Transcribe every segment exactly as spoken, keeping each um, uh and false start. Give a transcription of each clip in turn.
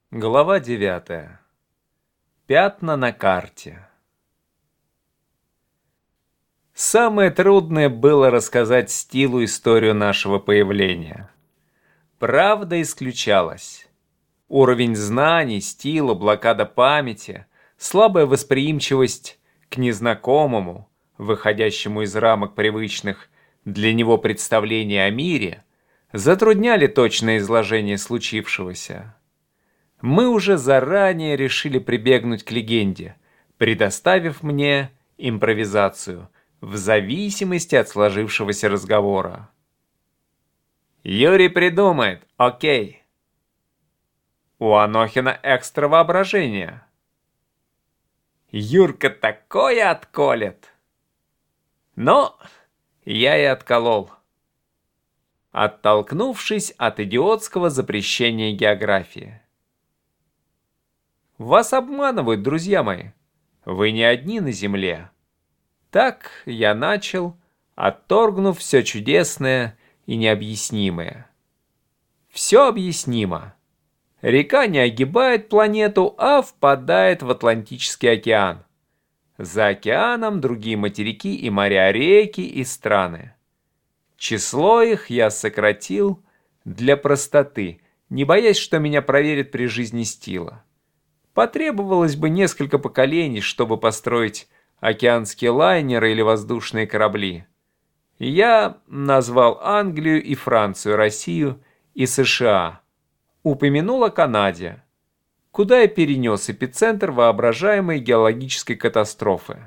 Глава девятая. Пятна на карте. Самое трудное было рассказать Стилу историю нашего появления. Правда исключалась. Уровень знаний, Стила, блокада памяти, слабая восприимчивость к незнакомому, выходящему из рамок привычных для него представлений о мире, затрудняли точное изложение случившегося. Мы уже заранее решили прибегнуть к легенде, предоставив мне импровизацию в зависимости от сложившегося разговора. Юрий придумает, окей. У Анохина экстра воображение. Юрка такое отколет. Но я и отколол, оттолкнувшись от идиотского запрещения географии. Вас обманывают, друзья мои. Вы не одни на земле. Так я начал, отторгнув все чудесное и необъяснимое. Все объяснимо. Река не огибает планету, а впадает в Атлантический океан. За океаном другие материки и моря, реки и страны. Число их я сократил для простоты, не боясь, что меня проверят при жизни Стила. Потребовалось бы несколько поколений, чтобы построить океанские лайнеры или воздушные корабли. Я назвал Англию и Францию, Россию и США. Упомянул о Канаде, куда я перенес эпицентр воображаемой геологической катастрофы.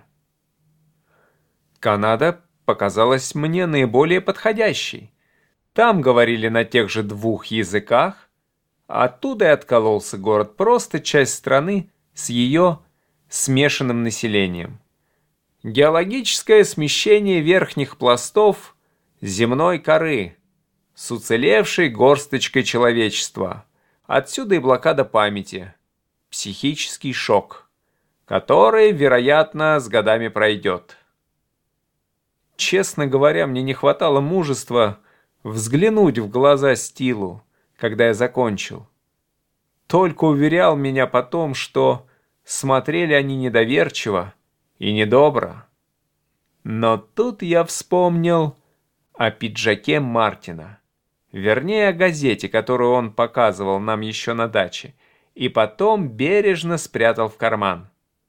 Канада показалась мне наиболее подходящей. Там говорили на тех же двух языках. Оттуда и откололся город, просто часть страны с ее смешанным населением. Геологическое смещение верхних пластов земной коры с уцелевшей горсточкой человечества. Отсюда и блокада памяти, психический шок, который, вероятно, с годами пройдет. Честно говоря, мне не хватало мужества взглянуть в глаза Стилу, когда я закончил. Только уверял меня потом, что смотрели они недоверчиво и недобро. Но тут я вспомнил о пиджаке Мартина, вернее, о газете, которую он показывал нам еще на даче, и потом бережно спрятал в карман.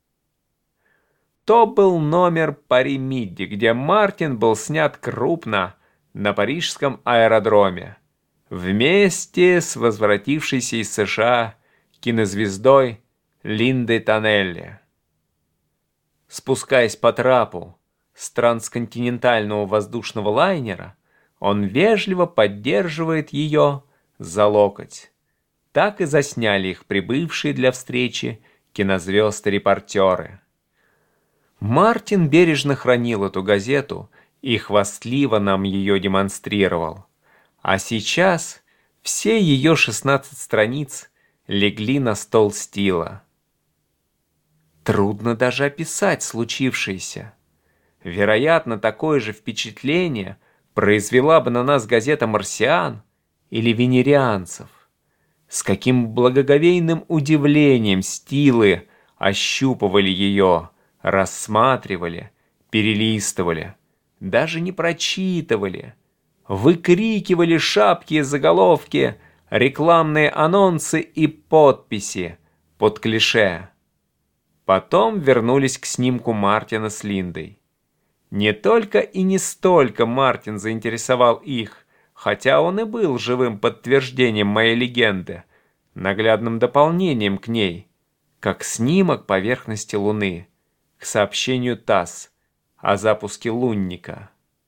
То был номер Пари-Мидди, где Мартин был снят крупно на парижском аэродроме, вместе с возвратившейся из США кинозвездой Линдой Тоннелли. Спускаясь по трапу с трансконтинентального воздушного лайнера, он вежливо поддерживает ее за локоть. Так и засняли их прибывшие для встречи кинозвезд и репортеры. Мартин бережно хранил эту газету и хвастливо нам ее демонстрировал. А сейчас все ее шестнадцать страниц легли на стол Стила. Трудно даже описать случившееся. Вероятно, такое же впечатление произвела бы на нас газета «Марсиан» или «Венерианцев». С каким благоговейным удивлением Стилы ощупывали ее, рассматривали, перелистывали, даже не прочитывали, выкрикивали шапки и заголовки, рекламные анонсы и подписи под клише. Потом вернулись к снимку Мартина с Линдой. Не только и не столько Мартин заинтересовал их, хотя он и был живым подтверждением моей легенды, наглядным дополнением к ней, как снимок поверхности Луны, к сообщению ТАСС о запуске лунника.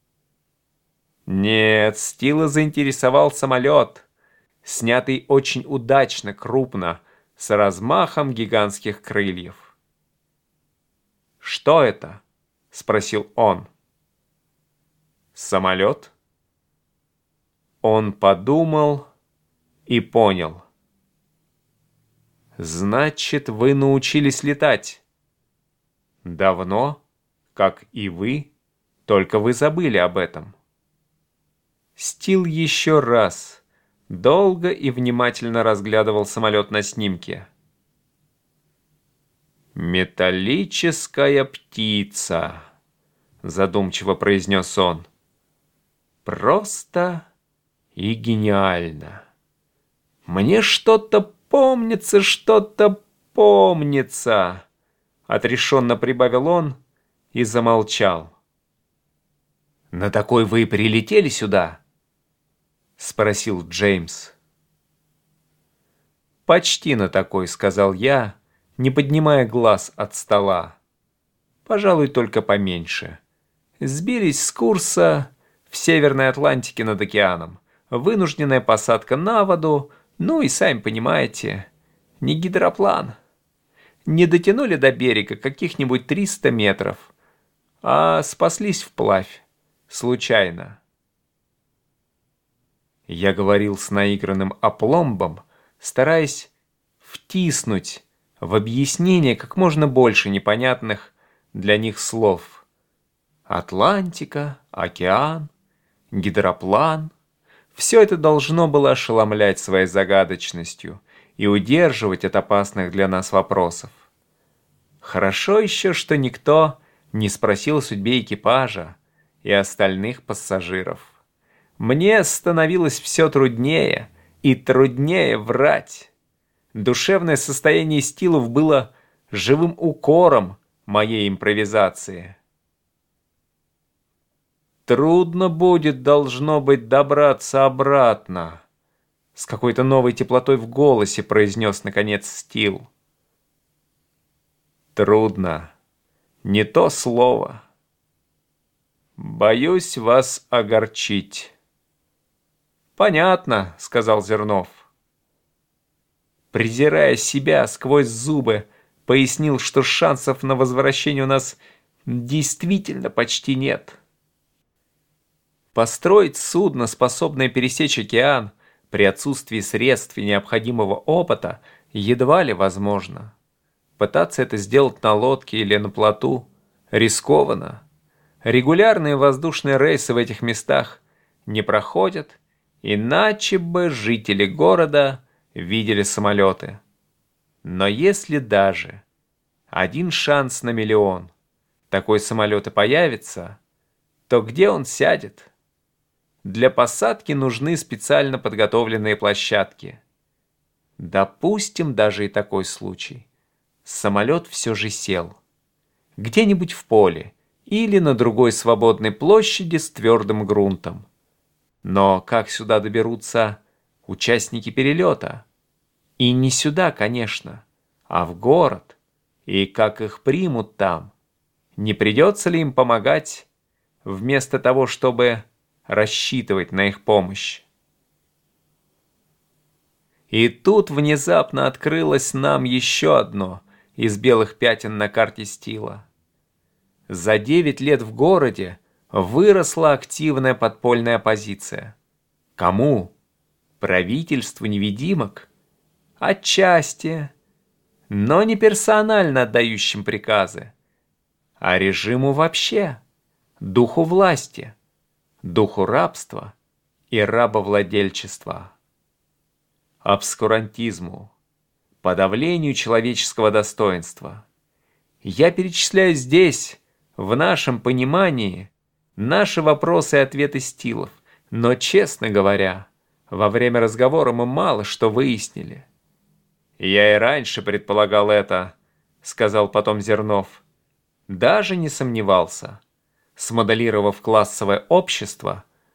Нет, Стила заинтересовал самолет, снятый очень удачно, крупно, с размахом гигантских крыльев. «Что это?» — спросил он. «Самолет?» Он подумал и понял. «Значит, вы научились летать?» «Давно, как и вы, только вы забыли об этом». Стил еще раз долго и внимательно разглядывал самолет на снимке. «Металлическая птица», — задумчиво произнес он. «Просто и гениально. Мне что-то помнится, что-то помнится», — отрешенно прибавил он и замолчал. «На такой вы и прилетели сюда?» — спросил Джеймс. «Почти на такой», — сказал я, не поднимая глаз от стола. «Пожалуй, только поменьше. Сбились с курса в Северной Атлантике над океаном. Вынужденная посадка на воду, ну и сами понимаете, не гидроплан. Не дотянули до берега каких-нибудь триста метров, а спаслись вплавь, случайно». Я говорил с наигранным опломбом, стараясь втиснуть в объяснение как можно больше непонятных для них слов. Атлантика, океан, гидроплан — все это должно было ошеломлять своей загадочностью и удерживать от опасных для нас вопросов. Хорошо еще, что никто не спросил о судьбе экипажа и остальных пассажиров. Мне становилось все труднее и труднее врать. Душевное состояние Стилов было живым укором моей импровизации. «Трудно будет, должно быть, добраться обратно», — с какой-то новой теплотой в голосе произнес, наконец, Стил. «Трудно. Не то слово. Боюсь вас огорчить». «Понятно», — сказал Зернов. Презирая себя сквозь зубы, пояснил, что шансов на возвращение у нас действительно почти нет. Построить судно, способное пересечь океан, при отсутствии средств и необходимого опыта, едва ли возможно. Пытаться это сделать на лодке или на плоту рискованно. Регулярные воздушные рейсы в этих местах не проходят, иначе бы жители города видели самолеты. Но если даже один шанс на миллион такой самолет и появится, то где он сядет? Для посадки нужны специально подготовленные площадки. Допустим, даже и такой случай. Самолет все же сел. Где-нибудь в поле или на другой свободной площади с твердым грунтом. Но как сюда доберутся участники перелета? И не сюда, конечно, а в город. И как их примут там? Не придется ли им помогать, вместо того, чтобы рассчитывать на их помощь? И тут внезапно открылось нам еще одно из белых пятен на карте Стила. За девять лет в городе выросла активная подпольная оппозиция. Кому? Правительству невидимок? Отчасти, но не персонально отдающим приказы, а режиму вообще, духу власти, духу рабства и рабовладельчества, обскурантизму, подавлению человеческого достоинства. Я перечисляю здесь, в нашем понимании, наши вопросы и ответы Стилов, но, честно говоря, во время разговора мы мало что выяснили. «Я и раньше предполагал это», — сказал потом Зернов. «Даже не сомневался. Смоделировав классовое общество,